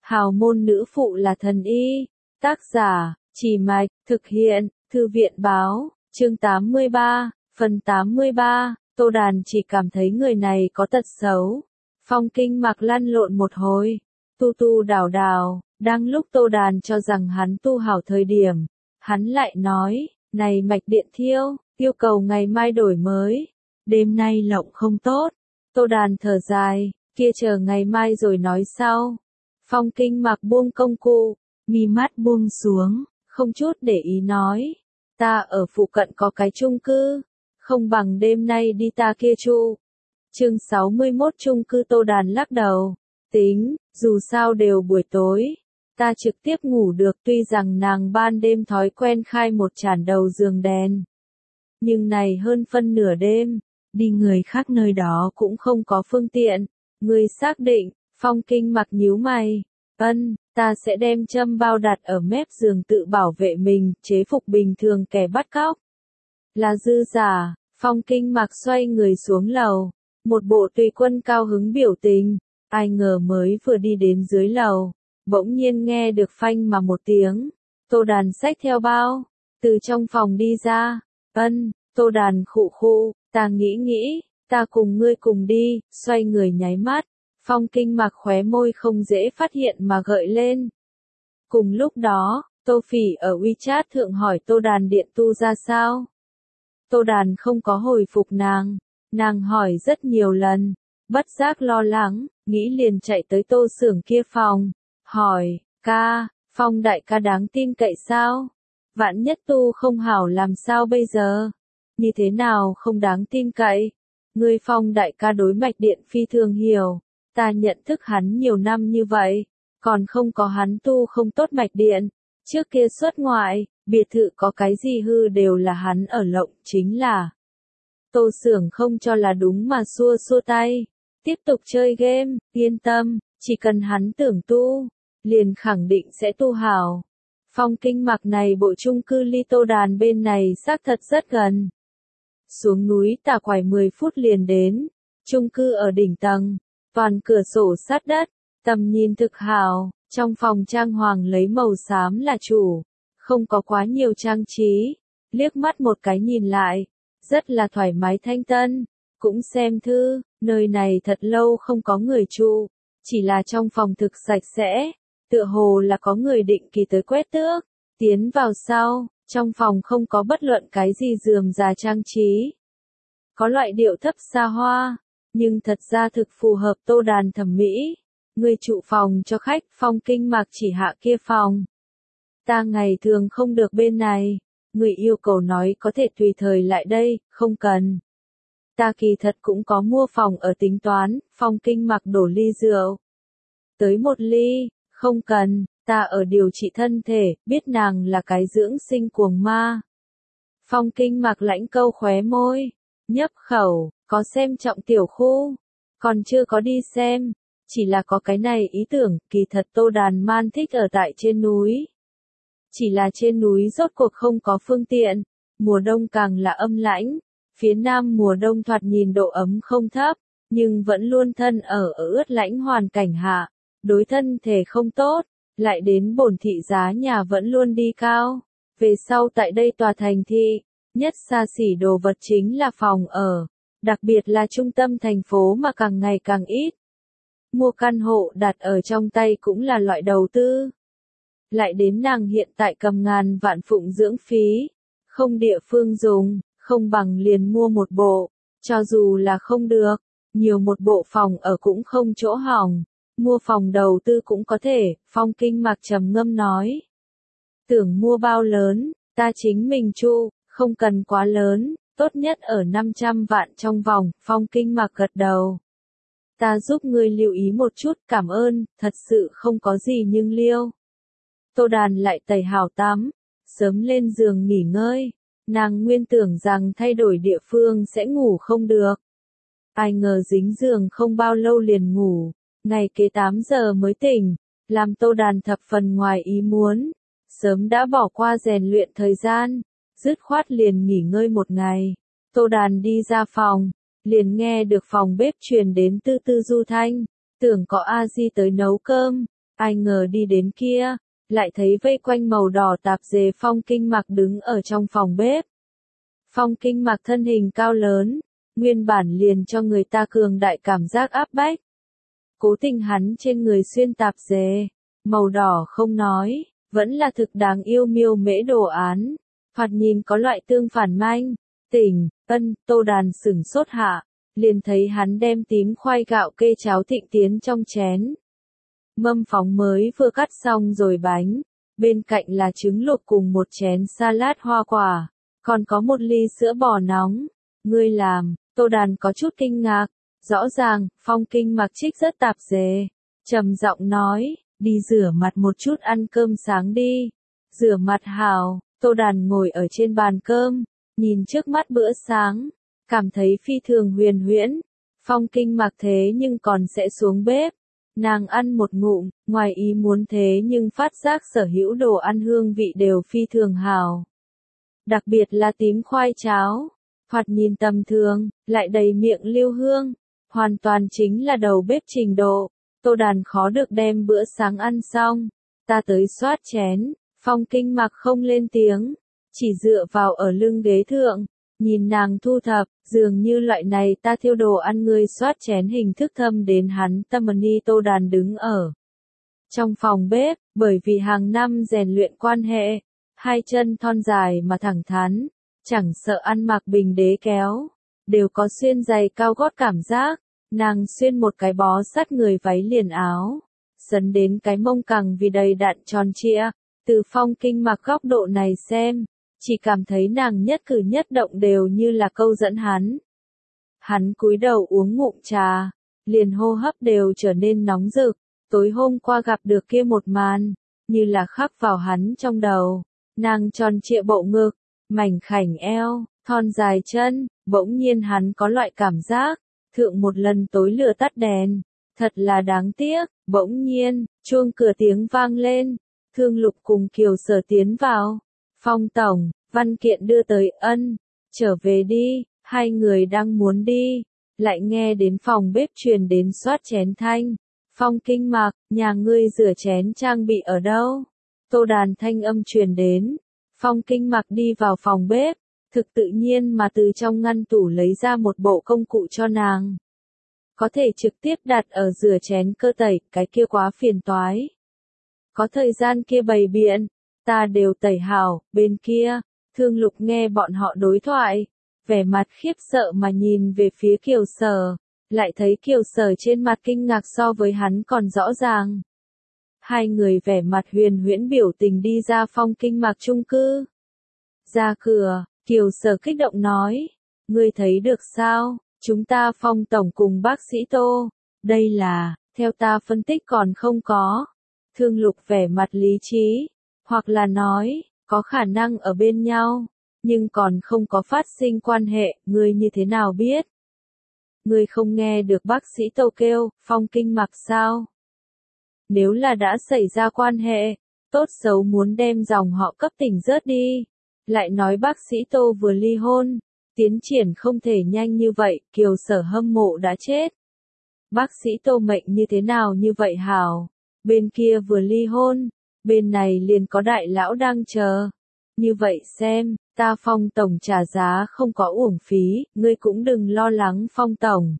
Hào môn nữ phụ là thần y. Tác giả, Chỉ Mạch, thực hiện, Thư viện Báo, chương 83, phần 83, Tô Đàn chỉ cảm thấy người này có tật xấu. Phong Kinh Mặc lăn lộn một hồi, tu tu đảo đảo, đang lúc Tô Đàn cho rằng hắn tu hảo thời điểm, hắn lại nói, này mạch điện thiêu, yêu cầu ngày mai đổi mới, đêm nay lộng không tốt. Tô Đàn thở dài, kia chờ ngày mai rồi nói sau. Phong Kinh Mặc buông công cụ, mi mắt buông xuống, không chút để ý nói, ta ở phụ cận có cái chung cư, không bằng đêm nay đi ta kia trụ. Chương 61 chung cư. Tô Đàn lắc đầu, tính, dù sao đều buổi tối, ta trực tiếp ngủ được. Tuy rằng nàng ban đêm thói quen khai một chản đầu giường đèn, nhưng này hơn phân nửa đêm, đi người khác nơi đó cũng không có phương tiện. Ngươi xác định? Phong Kinh Mặc nhíu mày, ta sẽ đem châm bao đặt ở mép giường tự bảo vệ mình, chế phục bình thường kẻ bắt cóc. Là dư giả. Phong Kinh Mặc xoay người xuống lầu, một bộ tùy quân cao hứng biểu tình. Ai ngờ mới vừa đi đến dưới lầu, bỗng nhiên nghe được phanh mà một tiếng. Tô Đàn xách theo bao, từ trong phòng đi ra. Tô Đàn khụ khụ, ta nghĩ, ta cùng ngươi cùng đi. Xoay người nháy mắt, Phong Kinh Mặc khóe môi không dễ phát hiện mà gợi lên. Cùng lúc đó, Tô Phỉ ở WeChat thượng hỏi Tô Đàn điện tu ra sao. Tô Đàn không có hồi phục nàng hỏi rất nhiều lần, bất giác lo lắng, nghĩ liền chạy tới Tô xưởng kia phòng, hỏi, Phong đại ca đáng tin cậy sao? Vạn nhất tu không hảo làm sao bây giờ? Như thế nào không đáng tin cậy? Ngươi Phong đại ca đối mạch điện phi thường hiểu, ta nhận thức hắn nhiều năm như vậy, còn không có hắn tu không tốt mạch điện. Trước kia xuất ngoại, biệt thự có cái gì hư đều là hắn ở lộng, chính là Tô xưởng không cho là đúng mà xua tay, tiếp tục chơi game. Yên tâm, chỉ cần hắn tưởng tu, liền khẳng định sẽ tu hảo. Phong Kinh Mặc này bộ chung cư ly Tô Đàn bên này xác thật rất gần. Xuống núi tả quải 10 phút liền đến. Chung cư ở đỉnh tầng, toàn cửa sổ sát đất, tầm nhìn thực hảo. Trong phòng trang hoàng lấy màu xám là chủ, không có quá nhiều trang trí. Liếc mắt một cái nhìn lại, rất là thoải mái thanh tân. Cũng xem thư, nơi này thật lâu không có người trụ, chỉ là trong phòng thực sạch sẽ, tựa hồ là có người định kỳ tới quét tước. Tiến vào sau, trong phòng không có bất luận cái gì rườm rà trang trí. Có loại điệu thấp xa hoa, nhưng thật ra thực phù hợp Tô Đàn thẩm mỹ. Người trụ phòng cho khách. Phong Kinh Mặc chỉ hạ kia phòng. Ta ngày thường không được bên này, người yêu cầu nói có thể tùy thời lại đây, không cần. Ta kỳ thật cũng có mua phòng ở tính toán. Phong Kinh Mặc đổ ly rượu tới một ly, không cần, ta ở điều trị thân thể, biết nàng là cái dưỡng sinh cuồng ma. Phong Kinh Mặc lãnh câu khóe môi, nhấp khẩu, có xem trọng tiểu khu, còn chưa có đi xem, chỉ là có cái này ý tưởng. Kỳ thật Tô Đàn man thích ở tại trên núi, chỉ là trên núi rốt cuộc không có phương tiện, mùa đông càng là âm lãnh. Phía Nam mùa đông thoạt nhìn độ ấm không thấp, nhưng vẫn luôn thân ở ướt lạnh hoàn cảnh hạ, đối thân thể không tốt, lại đến bổn thị giá nhà vẫn luôn đi cao. Về sau tại đây tòa thành thị, nhất xa xỉ đồ vật chính là phòng ở, đặc biệt là trung tâm thành phố mà càng ngày càng ít. Mua căn hộ đặt ở trong tay cũng là loại đầu tư. Lại đến nàng hiện tại cầm ngàn vạn phụng dưỡng phí, không địa phương dùng, không bằng liền mua một bộ, cho dù là không được, nhiều một bộ phòng ở cũng không chỗ hỏng, mua phòng đầu tư cũng có thể. Phong Kinh Mặc trầm ngâm nói, tưởng mua bao lớn, ta chính mình trụ, không cần quá lớn, tốt nhất ở 500 vạn trong vòng. Phong Kinh Mặc gật đầu, ta giúp ngươi lưu ý một chút, cảm ơn, thật sự không có gì nhưng liêu. Tô Đàn lại tẩy hảo tắm, sớm lên giường nghỉ ngơi. Nàng nguyên tưởng rằng thay đổi địa phương sẽ ngủ không được, ai ngờ dính giường không bao lâu liền ngủ, ngày kế 8 giờ mới tỉnh, làm Tô Đàn thập phần ngoài ý muốn. Sớm đã bỏ qua rèn luyện thời gian, dứt khoát liền nghỉ ngơi một ngày. Tô Đàn đi ra phòng, liền nghe được phòng bếp truyền đến tư tư du thanh, tưởng có A Di tới nấu cơm. Ai ngờ đi đến kia, lại thấy vây quanh màu đỏ tạp dề Phong Kinh Mặc đứng ở trong phòng bếp. Phong Kinh Mặc thân hình cao lớn, nguyên bản liền cho người ta cường đại cảm giác áp bách. Cố tình hắn trên người xuyên tạp dề, màu đỏ không nói, vẫn là thực đáng yêu miêu mễ đồ án, thoạt nhìn có loại tương phản manh. Tỉnh, Tô Đàn sửng sốt hạ, liền thấy hắn đem tím khoai gạo kê cháo thịnh tiến trong chén. Mâm phóng mới vừa cắt xong rồi bánh, bên cạnh là trứng luộc cùng một chén salad hoa quả, còn có một ly sữa bò nóng. Ngươi làm, Tô Đàn có chút kinh ngạc, rõ ràng, Phong Kinh Mặc trích rất tạp dề, trầm giọng nói, đi rửa mặt một chút ăn cơm sáng đi. Rửa mặt hào, Tô Đàn ngồi ở trên bàn cơm, nhìn trước mắt bữa sáng, cảm thấy phi thường huyền huyễn. Phong Kinh Mặc thế nhưng còn sẽ xuống bếp. Nàng ăn một ngụm, ngoài ý muốn thế nhưng phát giác sở hữu đồ ăn hương vị đều phi thường hào. Đặc biệt là tím khoai cháo, thoạt nhìn tầm thường, lại đầy miệng lưu hương, hoàn toàn chính là đầu bếp trình độ. Tô Đàn khó được đem bữa sáng ăn xong, ta tới xoát chén. Phong Kinh Mặc không lên tiếng, chỉ dựa vào ở lưng ghế thượng, nhìn nàng thu thập, dường như loại này ta thiêu đồ ăn ngươi xoát chén hình thức thâm đến hắn tâm ni. Tô Đàn đứng ở trong phòng bếp, bởi vì hàng năm rèn luyện quan hệ, hai chân thon dài mà thẳng thắn, chẳng sợ ăn mặc bình đế kéo, đều có xuyên giày cao gót cảm giác. Nàng xuyên một cái bó sát người váy liền áo, sấn đến cái mông cẳng vì đầy đặn tròn trịa. Từ Phong Kinh Mặc góc độ này xem, chỉ cảm thấy nàng nhất cử nhất động đều như là câu dẫn hắn. Hắn cúi đầu uống ngụm trà, liền hô hấp đều trở nên nóng rực. Tối hôm qua gặp được kia một màn, như là khắc vào hắn trong đầu. Nàng tròn trịa bộ ngực, mảnh khảnh eo, thon dài chân, bỗng nhiên hắn có loại cảm giác, thượng một lần tối lửa tắt đèn, thật là đáng tiếc. Bỗng nhiên, chuông cửa tiếng vang lên, Thương Lục cùng Kiều Sở tiến vào. Phong tổng, văn kiện đưa tới. Ân, trở về đi. Hai người đang muốn đi, lại nghe đến phòng bếp truyền đến xoát chén thanh. Phong Kinh Mặc, nhà ngươi rửa chén trang bị ở đâu? Tô Đàn thanh âm truyền đến. Phong Kinh Mặc đi vào phòng bếp, thực tự nhiên mà từ trong ngăn tủ lấy ra một bộ công cụ cho nàng. Có thể trực tiếp đặt ở rửa chén cơ tẩy, cái kia quá phiền toái. Có thời gian kia bày biện, ta đều tẩy hảo. Bên kia, Thương Lục nghe bọn họ đối thoại, vẻ mặt khiếp sợ mà nhìn về phía Kiều Sở, lại thấy Kiều Sở trên mặt kinh ngạc so với hắn còn rõ ràng. Hai người vẻ mặt huyền huyễn biểu tình đi ra Phong Kinh Mặc chung cư. Ra cửa, Kiều Sở kích động nói, ngươi thấy được sao, chúng ta Phong tổng cùng bác sĩ Tô, đây là, theo ta phân tích còn không có. Thương Lục vẻ mặt lý trí, hoặc là nói, có khả năng ở bên nhau, nhưng còn không có phát sinh quan hệ. Ngươi như thế nào biết? Ngươi không nghe được bác sĩ Tô kêu, Phong Kinh Mặc sao? Nếu là đã xảy ra quan hệ, tốt xấu muốn đem dòng họ cấp tỉnh rớt đi. Lại nói bác sĩ Tô vừa ly hôn, tiến triển không thể nhanh như vậy. Kiều Sở hâm mộ đã chết. Bác sĩ Tô mệnh như thế nào như vậy hảo? Bên kia vừa ly hôn, bên này liền có đại lão đang chờ. Như vậy xem, ta Phong tổng trả giá không có uổng phí, ngươi cũng đừng lo lắng Phong tổng.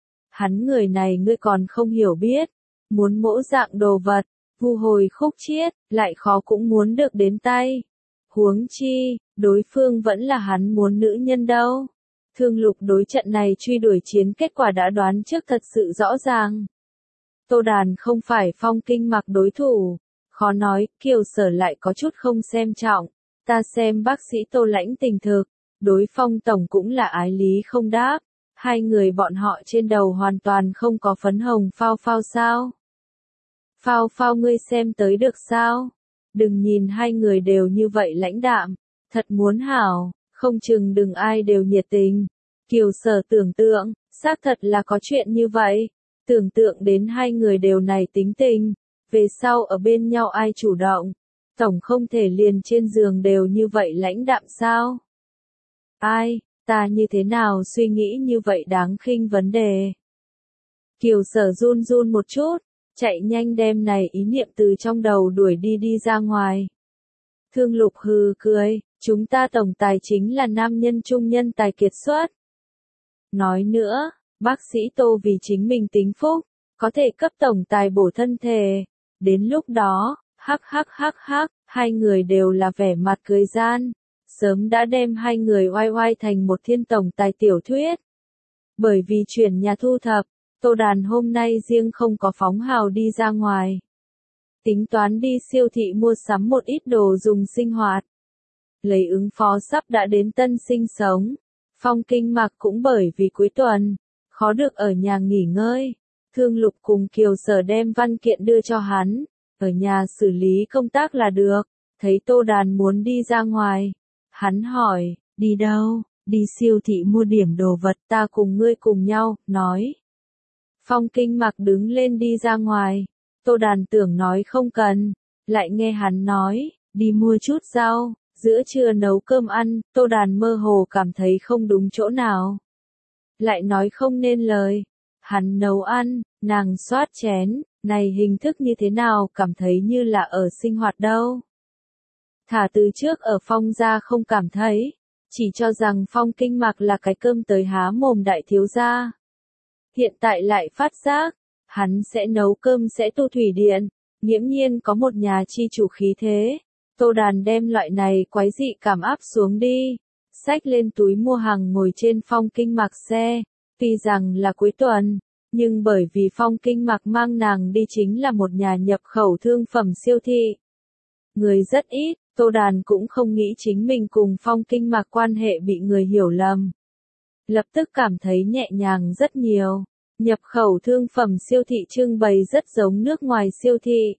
Hắn người này ngươi còn không hiểu biết, muốn mỗ dạng đồ vật, vu hồi khúc chiết, lại khó cũng muốn được đến tay. Huống chi, đối phương vẫn là hắn muốn nữ nhân đâu. Thương Lục đối trận này truy đuổi chiến kết quả đã đoán trước thật sự rõ ràng. Tô Đàn không phải Phong Kinh Mặc đối thủ, khó nói. Kiều Sở lại có chút không xem trọng. Ta xem bác sĩ Tô lãnh tình thực, đối Phong tổng cũng là ái lý không đáp. Hai người bọn họ trên đầu hoàn toàn không có phấn hồng phao phao sao? Phao phao ngươi xem tới được sao? Đừng nhìn hai người đều như vậy lãnh đạm, thật muốn hảo, không chừng đừng ai đều nhiệt tình. Kiều Sở tưởng tượng, xác thật là có chuyện như vậy. Tưởng tượng đến hai người đều này tính tình, về sau ở bên nhau ai chủ động, tổng không thể liền trên giường đều như vậy lãnh đạm sao? Ai, ta như thế nào suy nghĩ như vậy đáng khinh vấn đề. Kiều Sở run run một chút, chạy nhanh đem này ý niệm từ trong đầu đuổi đi ra ngoài. Thương Lục hừ cười, chúng ta tổng tài chính là nam nhân trung nhân tài kiệt xuất. Nói nữa, bác sĩ Tô vì chính mình tính phúc, có thể cấp tổng tài bổ thân thể. Đến lúc đó, hắc, hai người đều là vẻ mặt cười gian, sớm đã đem hai người oai thành một thiên tổng tài tiểu thuyết. Bởi vì chuyển nhà thu thập, Tô Đàn hôm nay riêng không có phóng hào đi ra ngoài. Tính toán đi siêu thị mua sắm một ít đồ dùng sinh hoạt. Lấy ứng phó sắp đã đến tân sinh sống. Phong Kinh Mặc cũng bởi vì cuối tuần, khó được ở nhà nghỉ ngơi. Thương Lục cùng Kiều Sở đem văn kiện đưa cho hắn, ở nhà xử lý công tác là được. Thấy Tô Đàn muốn đi ra ngoài, hắn hỏi, đi đâu? Đi siêu thị mua điểm đồ vật, ta cùng ngươi cùng nhau, nói. Phong Kinh Mặc đứng lên đi ra ngoài, Tô Đàn tưởng nói không cần, lại nghe hắn nói, đi mua chút rau, giữa trưa nấu cơm ăn, Tô Đàn mơ hồ cảm thấy không đúng chỗ nào. Lại nói không nên lời, hắn nấu ăn, nàng xoát chén, này hình thức như thế nào cảm thấy như là ở sinh hoạt đâu. Thả từ trước ở Phong gia không cảm thấy, chỉ cho rằng Phong Kinh Mặc là cái cơm tới há mồm đại thiếu gia. Hiện tại lại phát giác, hắn sẽ nấu cơm sẽ tu thủy điện, nghiễm nhiên có một nhà chi chủ khí thế. Tô Đàn đem loại này quái dị cảm áp xuống đi, xách lên túi mua hàng ngồi trên Phong Kinh Mặc xe, tuy rằng là cuối tuần, nhưng bởi vì Phong Kinh Mặc mang nàng đi chính là một nhà nhập khẩu thương phẩm siêu thị. Người rất ít, Tô Đàn cũng không nghĩ chính mình cùng Phong Kinh Mặc quan hệ bị người hiểu lầm. Lập tức cảm thấy nhẹ nhàng rất nhiều. Nhập khẩu thương phẩm siêu thị trưng bày rất giống nước ngoài siêu thị.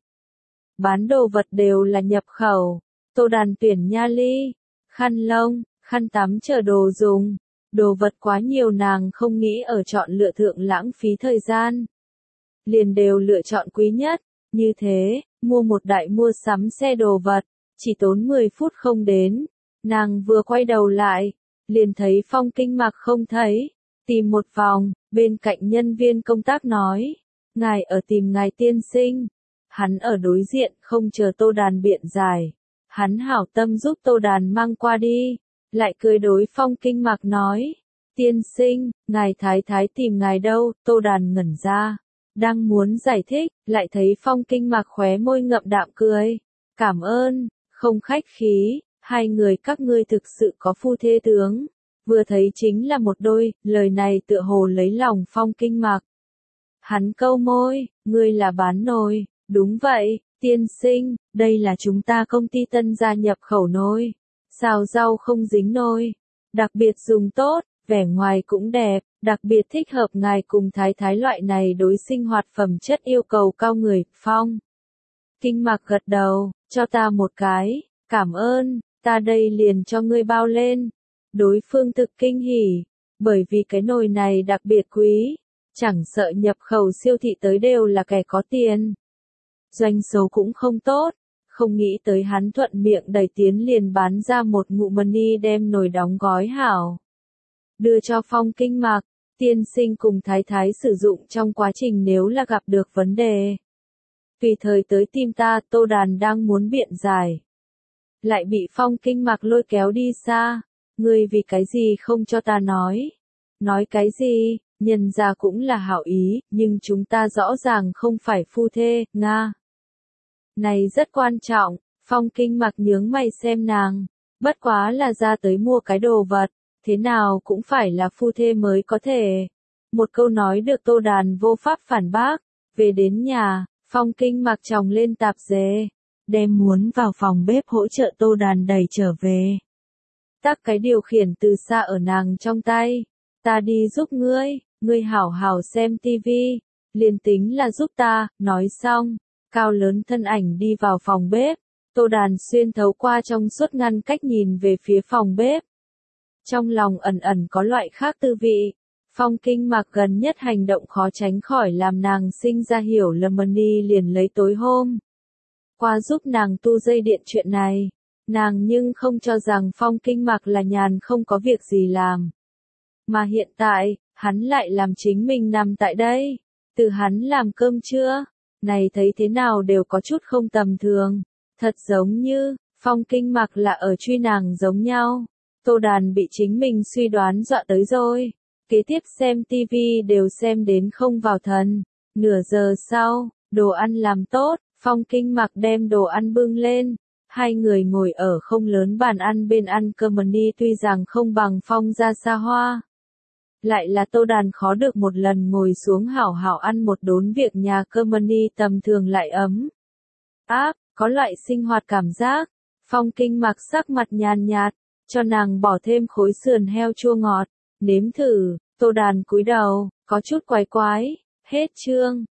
Bán đồ vật đều là nhập khẩu. Tô Đàn tuyển nha ly, khăn lông, khăn tắm chờ đồ dùng. Đồ vật quá nhiều nàng không nghĩ ở chọn lựa thượng lãng phí thời gian. Liền đều lựa chọn quý nhất. Như thế, mua một đại mua sắm xe đồ vật, chỉ tốn 10 phút không đến. Nàng vừa quay đầu lại, liền thấy Phong Kinh Mặc không thấy. Tìm một vòng, bên cạnh nhân viên công tác nói, ngài ở tìm ngài tiên sinh. Hắn ở đối diện, không chờ Tô Đàn biện giải. Hắn hảo tâm giúp Tô Đàn mang qua đi, lại cười đối Phong Kinh Mặc nói, tiên sinh, ngài thái thái tìm ngài đâu? Tô Đàn ngẩn ra, đang muốn giải thích, lại thấy Phong Kinh Mặc khóe môi ngậm đạm cười. Cảm ơn, không khách khí, hai người các ngươi thực sự có phu thê tướng. Vừa thấy chính là một đôi, lời này tựa hồ lấy lòng Phong Kinh Mặc. Hắn câu môi, ngươi là bán nồi, đúng vậy, tiên sinh, đây là chúng ta công ty tân gia nhập khẩu nồi. Xào rau không dính nồi, đặc biệt dùng tốt, vẻ ngoài cũng đẹp, đặc biệt thích hợp ngài cùng thái thái loại này đối sinh hoạt phẩm chất yêu cầu cao người. Phong Kinh Mặc gật đầu, cho ta một cái, cảm ơn, ta đây liền cho ngươi bao lên. Đối phương thực kinh hỉ, bởi vì cái nồi này đặc biệt quý, chẳng sợ nhập khẩu siêu thị tới đều là kẻ có tiền. Doanh số cũng không tốt, không nghĩ tới hắn thuận miệng đẩy tiến liền bán ra một ngụm money đem nồi đóng gói hảo. Đưa cho Phong Kinh Mặc, tiên sinh cùng thái thái sử dụng trong quá trình nếu là gặp được vấn đề. Tùy thời tới tìm ta. Tô Đàn đang muốn biện giải, lại bị Phong Kinh Mặc lôi kéo đi xa. Ngươi vì cái gì không cho ta nói? Nói cái gì? Nhân ra cũng là hảo ý, nhưng chúng ta rõ ràng không phải phu thê, Nga. Này rất quan trọng, Phong Kinh Mặc nhướng mày xem nàng, bất quá là ra tới mua cái đồ vật, thế nào cũng phải là phu thê mới có thể. Một câu nói được Tô Đàn vô pháp phản bác, về đến nhà, Phong Kinh Mặc chồng lên tạp dề, đem muốn vào phòng bếp hỗ trợ Tô Đàn đẩy trở về. Tắc cái điều khiển từ xa ở nàng trong tay, ta đi giúp ngươi, ngươi hảo hảo xem tivi, liền tính là giúp ta. Nói xong, cao lớn thân ảnh đi vào phòng bếp, Tô Đàn xuyên thấu qua trong suốt ngăn cách nhìn về phía phòng bếp. Trong lòng ẩn ẩn có loại khác tư vị, Phong Kinh Mặc gần nhất hành động khó tránh khỏi làm nàng sinh ra hiểu lầm. Money liền lấy tối hôm qua giúp nàng tu dây điện chuyện này. Nàng nhưng không cho rằng Phong Kinh Mặc là nhàn không có việc gì làm. Mà hiện tại, hắn lại làm chính mình nằm tại đây. Từ hắn làm cơm trưa, này thấy thế nào đều có chút không tầm thường. Thật giống như, Phong Kinh Mặc là ở truy nàng giống nhau. Tô Đàn bị chính mình suy đoán dọa tới rồi. Kế tiếp xem tivi đều xem đến không vào thần. Nửa giờ sau, đồ ăn làm tốt, Phong Kinh Mặc đem đồ ăn bưng lên. Hai người ngồi ở không lớn bàn ăn bên ăn cơm ni, tuy rằng không bằng Phong gia xa hoa. Lại là Tô Đàn khó được một lần ngồi xuống hảo hảo ăn một đốn việc nhà cơm ni tầm thường lại ấm áp, có loại sinh hoạt cảm giác. Phong Kinh Mặc sắc mặt nhàn nhạt, cho nàng bỏ thêm khối sườn heo chua ngọt, nếm thử. Tô Đàn cúi đầu, có chút quái quái. Hết chương.